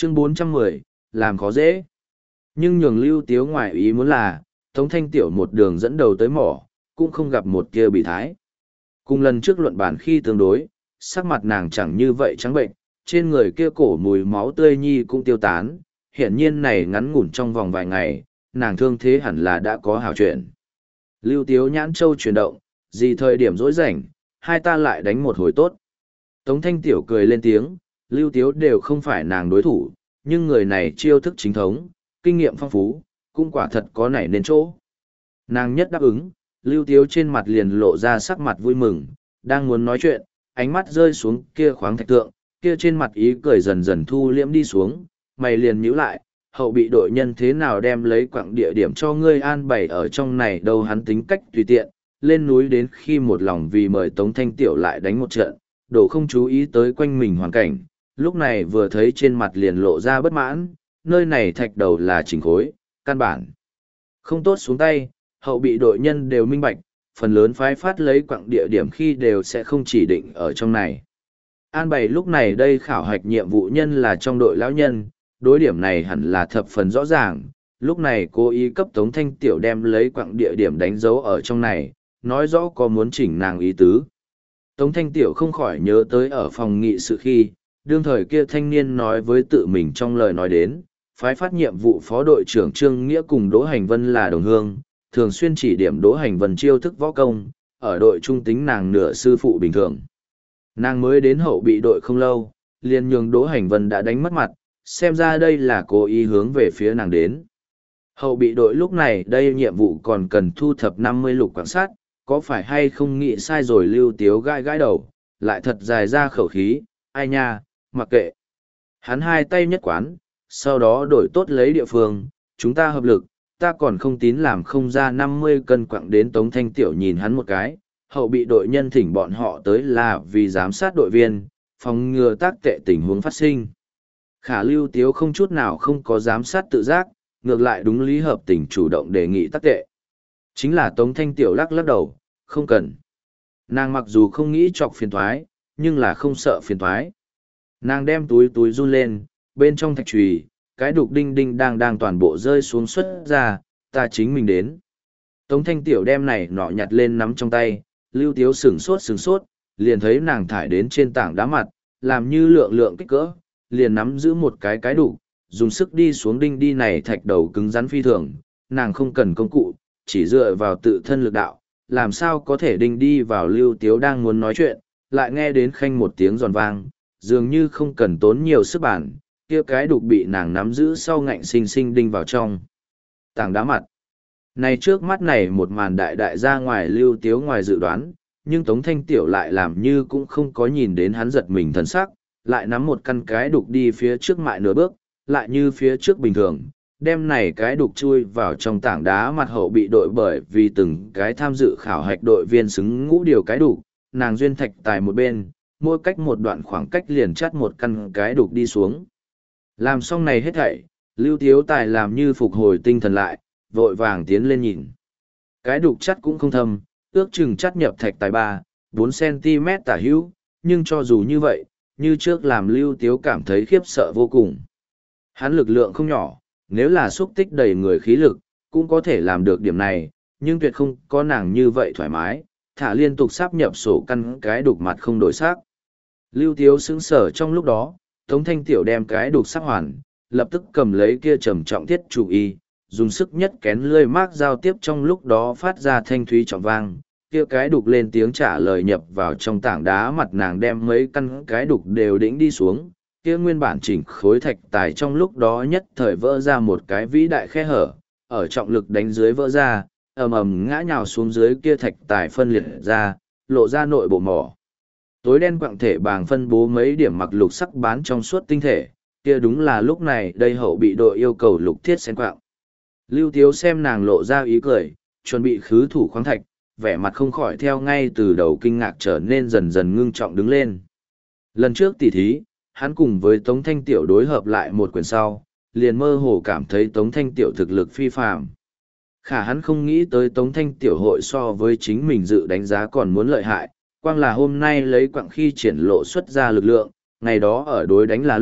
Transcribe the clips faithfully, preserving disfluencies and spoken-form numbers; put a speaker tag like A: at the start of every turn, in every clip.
A: Chương bốn trăm mười, làm khó dễ. Nhưng nhường Lưu Tiếu ngoài ý muốn là, Tống Thanh Tiểu một đường dẫn đầu tới mỏ, cũng không gặp một kia bị thái. Cùng lần trước luận bản khi tương đối, sắc mặt nàng chẳng như vậy trắng bệnh, trên người kia cổ mùi máu tươi nhi cũng tiêu tán, hiển nhiên này ngắn ngủn trong vòng vài ngày, nàng thương thế hẳn là đã có hảo chuyển. Lưu Tiếu nhãn châu chuyển động, gì thời điểm rỗi rảnh, hai ta lại đánh một hồi tốt. Tống Thanh Tiểu cười lên tiếng, Lưu Tiếu đều không phải nàng đối thủ, nhưng người này chiêu thức chính thống, kinh nghiệm phong phú, cũng quả thật có nảy nên chỗ. Nàng nhất đáp ứng, Lưu Tiếu trên mặt liền lộ ra sắc mặt vui mừng, đang muốn nói chuyện, ánh mắt rơi xuống kia khoáng thạch tượng, kia trên mặt ý cười dần dần thu liễm đi xuống, mày liền nhíu lại, hậu bị đội nhân thế nào đem lấy quặng địa điểm cho ngươi an bày ở trong này đâu hắn tính cách tùy tiện, lên núi đến khi một lòng vì mời Tống Thanh Tiểu lại đánh một trận, đổ không chú ý tới quanh mình hoàn cảnh, lúc này vừa thấy trên mặt liền lộ ra bất mãn, nơi này thạch đầu là chỉnh khối, căn bản. Không tốt xuống tay, hậu bị đội nhân đều minh bạch, phần lớn phái phát lấy quặng địa điểm khi đều sẽ không chỉ định ở trong này. An bày lúc này đây khảo hạch nhiệm vụ nhân là trong đội lão nhân, đối điểm này hẳn là thập phần rõ ràng, lúc này cố ý cấp Tống Thanh Tiểu đem lấy quặng địa điểm đánh dấu ở trong này, nói rõ có muốn chỉnh nàng ý tứ. Tống Thanh Tiểu không khỏi nhớ tới ở phòng nghị sự khi, đương thời kia thanh niên nói với tự mình trong lời nói đến, phái phát nhiệm vụ phó đội trưởng Trương Nghĩa cùng Đỗ Hành Vân là đồng hương, thường xuyên chỉ điểm Đỗ Hành Vân chiêu thức võ công, ở đội trung tính nàng nửa sư phụ bình thường. Nàng mới đến hậu bị đội không lâu, liền nhường Đỗ Hành Vân đã đánh mất mặt, xem ra đây là cố ý hướng về phía nàng đến. Hậu bị đội lúc này đây nhiệm vụ còn cần thu thập năm mươi lục quan sát, có phải hay không nghĩ sai rồi Lưu Tiếu gãi gãi đầu, lại thật dài ra khẩu khí, ai nha, mặc kệ. Hắn hai tay nhất quán, sau đó đổi tốt lấy địa phương, chúng ta hợp lực, ta còn không tín làm không ra năm mươi cân quặng đến Tống Thanh Tiểu nhìn hắn một cái, hậu bị đội nhân thỉnh bọn họ tới là vì giám sát đội viên, phòng ngừa tác tệ tình huống phát sinh. Khả Lưu Tiếu không chút nào không có giám sát tự giác, ngược lại đúng lý hợp tình chủ động đề nghị tác tệ. Chính là Tống Thanh Tiểu lắc lắc đầu, không cần. Nàng mặc dù không nghĩ chọc phiền thoái, nhưng là không sợ phiền thoái. Nàng đem túi túi run lên, bên trong thạch trùy, cái đục đinh đinh đang đang toàn bộ rơi xuống xuất ra, ta chính mình đến. Tống Thanh Tiểu đem này nọ nhặt lên nắm trong tay, Lưu Tiếu sửng sốt sửng sốt, liền thấy nàng thải đến trên tảng đá mặt, làm như lượng lượng kích cỡ, liền nắm giữ một cái cái đục, dùng sức đi xuống đinh đi này thạch đầu cứng rắn phi thường, nàng không cần công cụ, chỉ dựa vào tự thân lực đạo, làm sao có thể đinh đi vào Lưu Tiếu đang muốn nói chuyện, lại nghe đến khanh một tiếng giòn vang, dường như không cần tốn nhiều sức bản, kia cái đục bị nàng nắm giữ sau ngạnh sinh sinh đinh vào trong tảng đá mặt. Này trước mắt này một màn đại đại ra ngoài Lưu Tiếu ngoài dự đoán, nhưng Tống Thanh Tiểu lại làm như cũng không có nhìn đến hắn giật mình thần sắc, lại nắm một căn cái đục đi phía trước mại nửa bước, lại như phía trước bình thường, đem này cái đục chui vào trong tảng đá mặt hậu bị đội bởi vì từng cái tham dự khảo hạch đội viên xứng ngũ điều cái đục, nàng duyên thạch tài một bên, mỗi cách một đoạn khoảng cách liền chắt một căn cái đục đi xuống. Làm xong này hết thảy, Lưu Tiếu Tài làm như phục hồi tinh thần lại, vội vàng tiến lên nhìn. Cái đục chắt cũng không thâm, ước chừng chắt nhập thạch tài ba, bốn xăng-ti-mét tả hữu, nhưng cho dù như vậy, như trước làm Lưu Tiếu cảm thấy khiếp sợ vô cùng. Hắn lực lượng không nhỏ, nếu là xúc tích đầy người khí lực, cũng có thể làm được điểm này, nhưng tuyệt không có nàng như vậy thoải mái, thả liên tục sáp nhập sổ căn cái đục mặt không đổi sắc. Lưu Tiếu sững sở trong lúc đó, Tống Thanh Tiểu đem cái đục sắp hoàn, lập tức cầm lấy kia trầm trọng thiết chủ y, dùng sức nhất kén lươi mác giao tiếp trong lúc đó phát ra thanh thúy trọng vang, kia cái đục lên tiếng trả lời nhập vào trong tảng đá mặt nàng đem mấy căn cái đục đều đĩnh đi xuống, kia nguyên bản chỉnh khối thạch tài trong lúc đó nhất thời vỡ ra một cái vĩ đại khe hở, ở trọng lực đánh dưới vỡ ra, ầm ầm ngã nhào xuống dưới kia thạch tài phân liệt ra, lộ ra nội bộ mỏ. Tối đen quặng thể bàng phân bố mấy điểm mặc lục sắc bán trong suốt tinh thể, kia đúng là lúc này đây hậu bị đội yêu cầu lục thiết sen quạng. Lưu Tiếu xem nàng lộ ra ý cười, chuẩn bị khứ thủ khoáng thạch, vẻ mặt không khỏi theo ngay từ đầu kinh ngạc trở nên dần dần ngưng trọng đứng lên. Lần trước tỉ thí, hắn cùng với Tống Thanh Tiểu đối hợp lại một quyền sau, liền mơ hồ cảm thấy Tống Thanh Tiểu thực lực phi phàm. Khả hắn không nghĩ tới Tống Thanh Tiểu hội so với chính mình dự đánh giá còn muốn lợi hại, quang là hôm nay lấy quặng khi triển lộ xuất ra lực lượng, ngày đó ở đối đánh là lúc,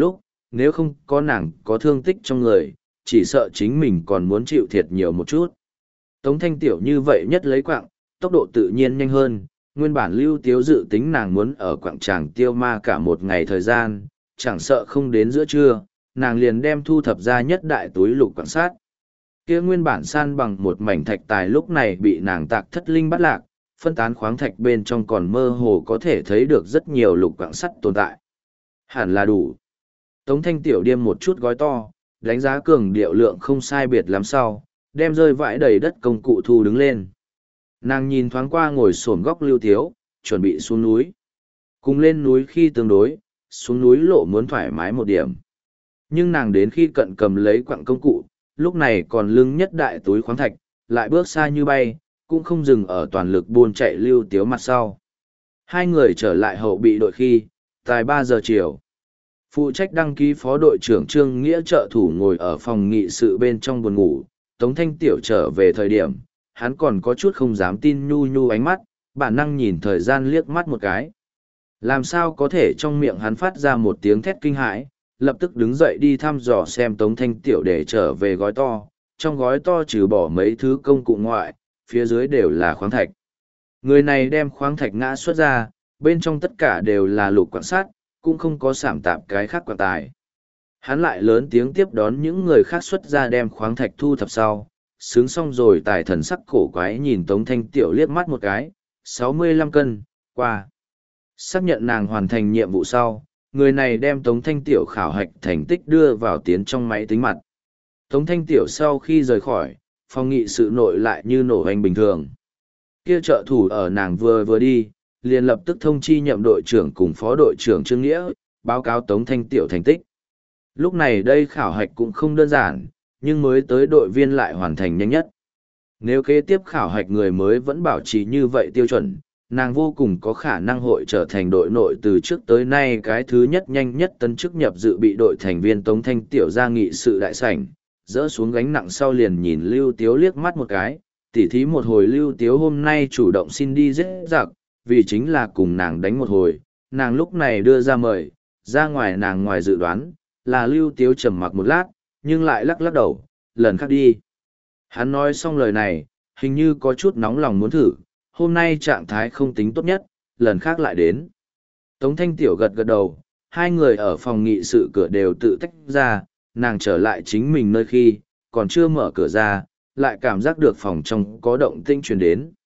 A: nếu không có nàng có thương tích trong người, chỉ sợ chính mình còn muốn chịu thiệt nhiều một chút. Tống Thanh Tiểu như vậy nhất lấy quạng, tốc độ tự nhiên nhanh hơn, nguyên bản Lưu Tiếu dự tính nàng muốn ở quạng tràng tiêu ma cả một ngày thời gian, chẳng sợ không đến giữa trưa, nàng liền đem thu thập ra nhất đại túi lục quạng sát. Kia nguyên bản san bằng một mảnh thạch tài lúc này bị nàng tạc thất linh bắt lạc, phân tán khoáng thạch bên trong còn mơ hồ có thể thấy được rất nhiều lục quạng sắt tồn tại. Hẳn là đủ. Tống Thanh Tiểu điêm một chút gói to, đánh giá cường điệu lượng không sai biệt lắm sau, đem rơi vãi đầy đất công cụ thu đứng lên. Nàng nhìn thoáng qua ngồi xổm góc Lưu Tiếu, chuẩn bị xuống núi. Cùng lên núi khi tương đối, xuống núi lộ muốn thoải mái một điểm. Nhưng nàng đến khi cận cầm lấy quặng công cụ, lúc này còn lưng nhất đại túi khoáng thạch, lại bước xa như bay, cũng không dừng ở toàn lực buôn chạy Lưu Tiếu mặt sau. Hai người trở lại hậu bị đội khi, tại ba giờ chiều. Phụ trách đăng ký phó đội trưởng Trương Nghĩa trợ thủ ngồi ở phòng nghị sự bên trong buồn ngủ, Tống Thanh Tiểu trở về thời điểm, hắn còn có chút không dám tin nhu nhu ánh mắt, bản năng nhìn thời gian liếc mắt một cái. Làm sao có thể trong miệng hắn phát ra một tiếng thét kinh hãi, lập tức đứng dậy đi thăm dò xem Tống Thanh Tiểu để trở về gói to, trong gói to trừ bỏ mấy thứ công cụ ngoại, phía dưới đều là khoáng thạch. Người này đem khoáng thạch ngã xuất ra, bên trong tất cả đều là lục quặng sắt, cũng không có sảm tạp cái khác quặng tài. Hắn lại lớn tiếng tiếp đón những người khác xuất ra đem khoáng thạch thu thập sau, sướng xong rồi tài thần sắc cổ quái nhìn Tống Thanh Tiểu liếc mắt một cái, sáu mươi lăm cân, qua. Xác nhận nàng hoàn thành nhiệm vụ sau, người này đem Tống Thanh Tiểu khảo hạch thành tích đưa vào tiến trong máy tính mặt. Tống Thanh Tiểu sau khi rời khỏi, phòng nghị sự nội lại như nổ hoành bình thường. Kia trợ thủ ở nàng vừa vừa đi, liền lập tức thông chi nhậm đội trưởng cùng phó đội trưởng Trương Nghĩa, báo cáo Tống Thanh Tiểu thành tích. Lúc này đây khảo hạch cũng không đơn giản, nhưng mới tới đội viên lại hoàn thành nhanh nhất. Nếu kế tiếp khảo hạch người mới vẫn bảo trì như vậy tiêu chuẩn, nàng vô cùng có khả năng hội trở thành đội nội từ trước tới nay cái thứ nhất nhanh nhất tân chức nhập dự bị đội thành viên Tống Thanh Tiểu ra nghị sự đại sảnh, dỡ xuống gánh nặng sau liền nhìn Lưu Tiếu liếc mắt một cái, tỉ thí một hồi Lưu Tiếu hôm nay chủ động xin đi giết giặc, vì chính là cùng nàng đánh một hồi, nàng lúc này đưa ra mời, ra ngoài nàng ngoài dự đoán, là Lưu Tiếu trầm mặc một lát, nhưng lại lắc lắc đầu, lần khác đi. Hắn nói xong lời này, hình như có chút nóng lòng muốn thử, hôm nay trạng thái không tính tốt nhất, lần khác lại đến. Tống Thanh Tiểu gật gật đầu, hai người ở phòng nghị sự cửa đều tự tách ra, nàng trở lại chính mình nơi khi, còn chưa mở cửa ra, lại cảm giác được phòng trong có động tĩnh truyền đến.